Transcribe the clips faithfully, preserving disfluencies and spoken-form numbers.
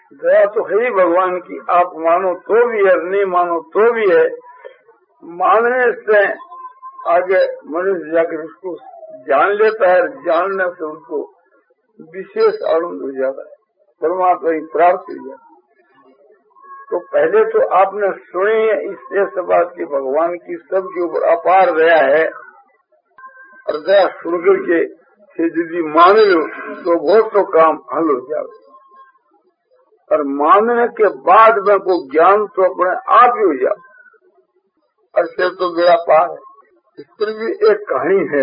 दया तो है ही भगवान की, आप मानो तो भी है, नहीं मानो तो भी है। मानने से आगे मनुष्य जाकर उसको जान लेता है, जानने से उनको विशेष आनंद हो जाता है, परमात्मा की प्राप्ति हो जाती है। तो पहले तो आपने सुनी है इस बात की भगवान की सबके ऊपर अपार दया है, और दया सुनकर के यदि मान लो तो बहुत तो काम हल हो जाए, और मानने के बाद में को ज्ञान तो अपने आप ही हो जाए, और फिर तो गया पार है। इस पर भी एक कहानी है।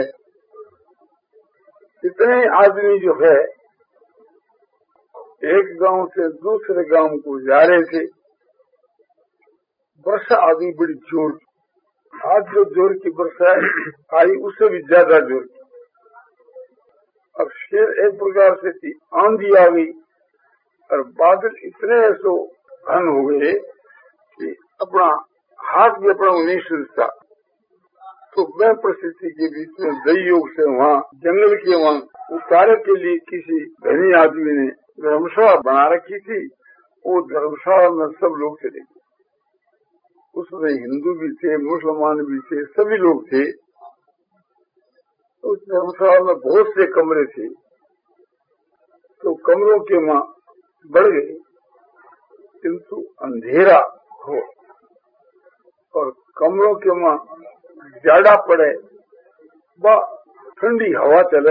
इतने आदमी जो है एक गांव से दूसरे गांव को जा रहे थे, वर्षा आ गई बड़ी जोर की। आज जो जोर की वर्षा आई उससे भी ज्यादा जोर की। अब फिर एक प्रकार से थी आंधी आ गई, और बादल इतने ऐसो घन हो गए कि अपना हाथ भी अपना नहीं सुनता। तो मैं परिस्थिति के बीच में दई योग से वहाँ जंगल के वहाँ उतारे के लिए किसी धनी आदमी ने धर्मशाला बना रखी थी। वो धर्मशाला में सब लोग चले गए। उसमें हिंदू भी थे, मुसलमान भी थे, सभी लोग थे। उस धर्मशाला में बहुत से कमरे थे, तो कमरों के वहाँ बढ़ गए, किंतु अंधेरा हो और कमरों के वहाँ जाड़ा पड़े व ठंडी हवा चले,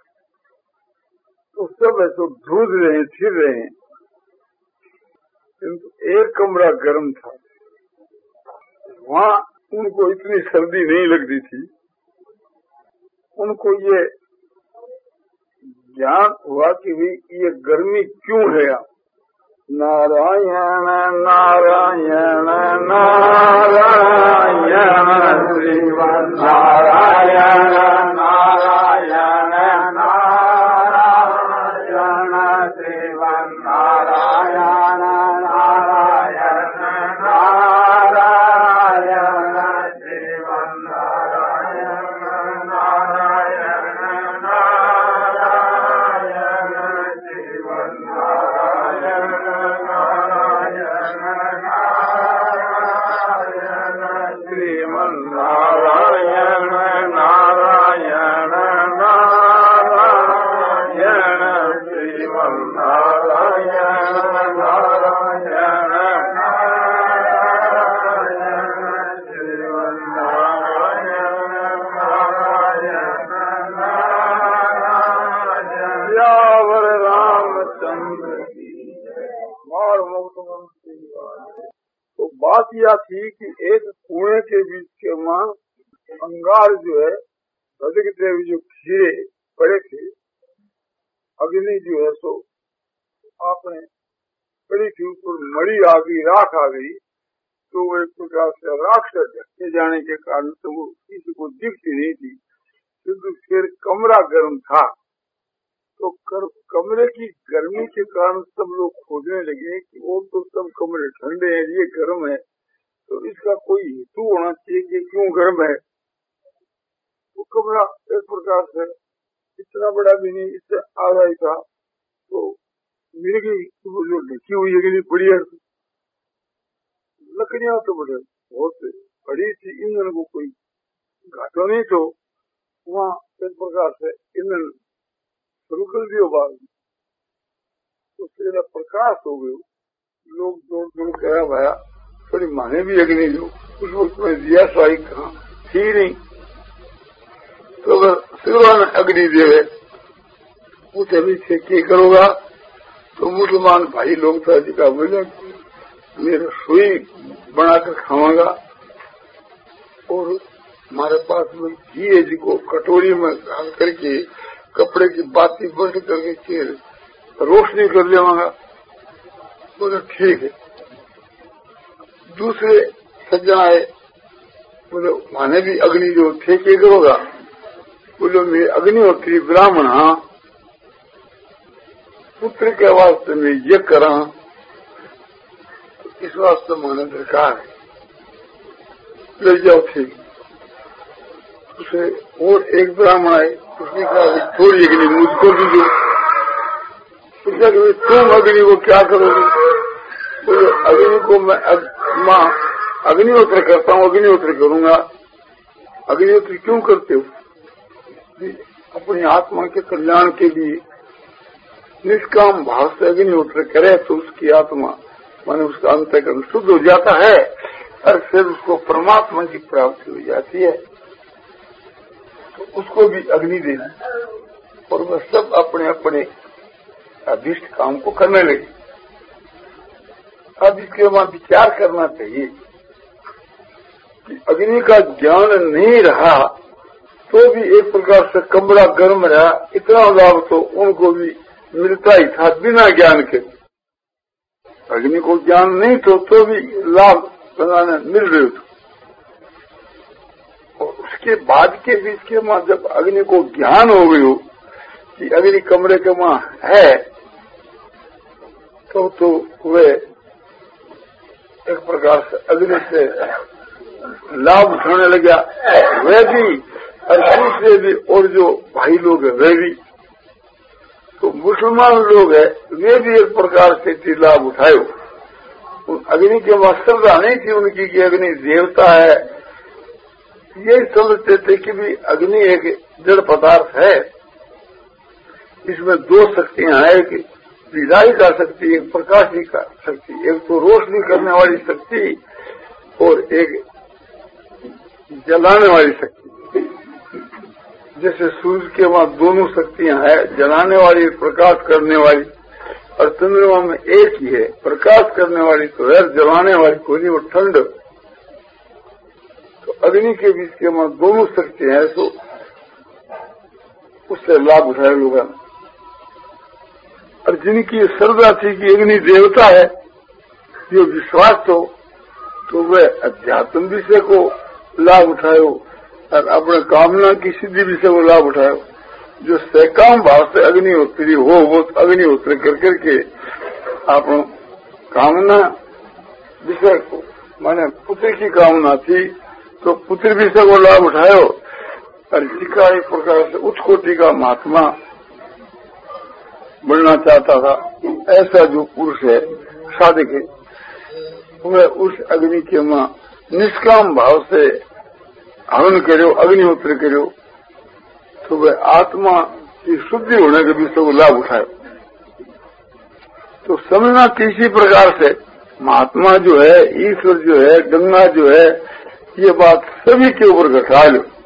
तो सब ऐसे धूज रहे हैं, फिर रहे हैं। किंतु एक कमरा गर्म था, वहाँ उनको इतनी सर्दी नहीं लगती थी। उनको ये ज्ञान हुआ कि भी ये गर्मी क्यों है। नारायण नारायण नारायण श्रीमन नारायण नारायण नारायण श्रीमन नारायण नारायण नारायण श्रीमन नारायण नारायण नारायण श्रीमन नारायण श्रीमन नारायण नारायण नारायण श्रीमन नारायण नारायण नारायण श्रीमन नारायण नारायण नारायण यावर रामचंद्र की मार मुक्तमंत्री। तो बात यह थी कि एक कुएं के बीच के वहाँ अंगार जो है अधिक देव जो खीरे पड़े थे, अग्नि जो है सो आपने पड़ी थी, ऊपर मड़ी आ गई, राख आ गई। तो वो एक प्रकार से राख से ढके जाने के कारण तो वो किसी को दिखती नहीं थी, किंतु फिर कमरा गर्म था। तो कर, कमरे की गर्मी के कारण सब लोग खोजने लगे कि वो तो सब कमरे ठंडे हैं, ये गर्म है, तो इसका कोई हेतु होना चाहिए कि क्यों गर्म है। वो कमरा एक प्रकार से इतना बड़ा भी नहीं, इससे आधा ही था। तो मिल गई वो जो ढकी हुई है बड़ी है, लकड़ियां तो बड़े बहुत बड़ी थी, ईंधन को कोई घाटा नहीं। तो वहाँ एक प्रकार से ईंधन शुरू कर दियो बात, तो तेरा प्रकाश हो गयो। लोग दौड़ दौड़ गया भाया, थोड़ी माने भी अग्नि जो उस वक्त में दिया स्वाई कहाँ थी नहीं। तो अगर श्रीमान अग्नि देवे पूछे भी थे क्या करोगा, तो मुसलमान भाई लोग था जिका बोले मेरा सुई बनाकर खाऊंगा, और हमारे पास में घी है जिको कटोरी में डाल करके कपड़े की बाती बंद करके रोशनी कर देवांगा। बोले ठीक है। दूसरे सज्जन आए, बोले माने भी अग्नि जो थे क्या करोगा, बोले मैं अग्निहोत्री ब्राह्मण हाँ, पुत्र के वास्ते में ये करा, इस वास्ते माने दरकार है, ले जाओ ठीक। उसे और एक ब्राह्मण आए, उसने कहा थोड़ी अग्नि मुझको दीजिए। तो पूछा कि तुम अग्नि को क्या करोगे? तो अग्नि को मैं अग, माँ अग्निहोत्र करता हूँ, अग्निहोत्र करूंगा। अग्निहोत्र क्यों करते हो? अपनी आत्मा के कल्याण के लिए निष्काम भाव से अग्निहोत्र करे तो उसकी आत्मा माने उसका अंतःकरण शुद्ध हो जाता है और फिर उसको परमात्मा की प्राप्ति हो जाती है। तो उसको भी अग्नि देना और वह सब अपने अपने अभिष्ट काम को करने लगे। अब इसके बाद विचार करना चाहिए कि अग्नि का ज्ञान नहीं रहा तो भी एक प्रकार से कमरा गर्म रहा, इतना लाभ तो उनको भी मिलता ही था बिना ज्ञान के। अग्नि को ज्ञान नहीं तो तो भी लाभ बनाने मिल रहे थे। और उसके बाद के बीच के मां जब अग्नि को ज्ञान हो गई हो कि अग्नि कमरे के मां है तो तो वे एक प्रकार से अग्नि से लाभ उठाने लगा, वे भी और दूसरे भी और जो भाई लोग हैं वे भी। तो मुसलमान लोग हैं वे भी एक प्रकार से लाभ उठाए। अग्नि के वहां श्रद्धा नहीं थी उनकी कि अग्नि देवता है, यही समझते थे कि भी अग्नि एक जड़ पदार्थ है, इसमें दो शक्तियां हैं, एक विदाई का शक्ति, एक प्रकाशी का शक्ति, एक तो रोशनी करने वाली शक्ति और एक जलाने वाली शक्ति। जैसे सूर्य के वहां दोनों शक्तियां हैं, जलाने वाली प्रकाश करने वाली, और चंद्रमा में एक ही है, प्रकाश करने वाली तो है, जलाने वाली कोई नहीं, वो ठंड। तो अग्नि के बीच के वहां दोनों शक्तियां हैं, तो उससे लाभ उठाए लोगों ने। और जिनकी श्रद्धा थी कि अग्नि देवता है, जो विश्वास हो, तो वे अध्यात्म विषय को लाभ उठायो और अपने कामना की सिद्धि विषय को लाभ उठायो। जो सकाम भाव से अग्निहोत्री हो वो अग्निहोत्र कर करके अपना कामना विषय को माने पुत्र की कामना थी तो पुत्र विषय को लाभ उठायो। और जिसका एक प्रकार से उच्च कोटि का महात्मा बनना चाहता था, ऐसा जो पुरुष है साधक है, वह उस अग्नि के मां निष्काम भाव से हवन करो, अग्निहोत्र करो, तो वह आत्मा की शुद्धि होने के विषय को लाभ उठाए। तो समझना किसी प्रकार से महात्मा जो है, ईश्वर जो है, गंगा जो है, ये बात सभी के ऊपर घटा लो।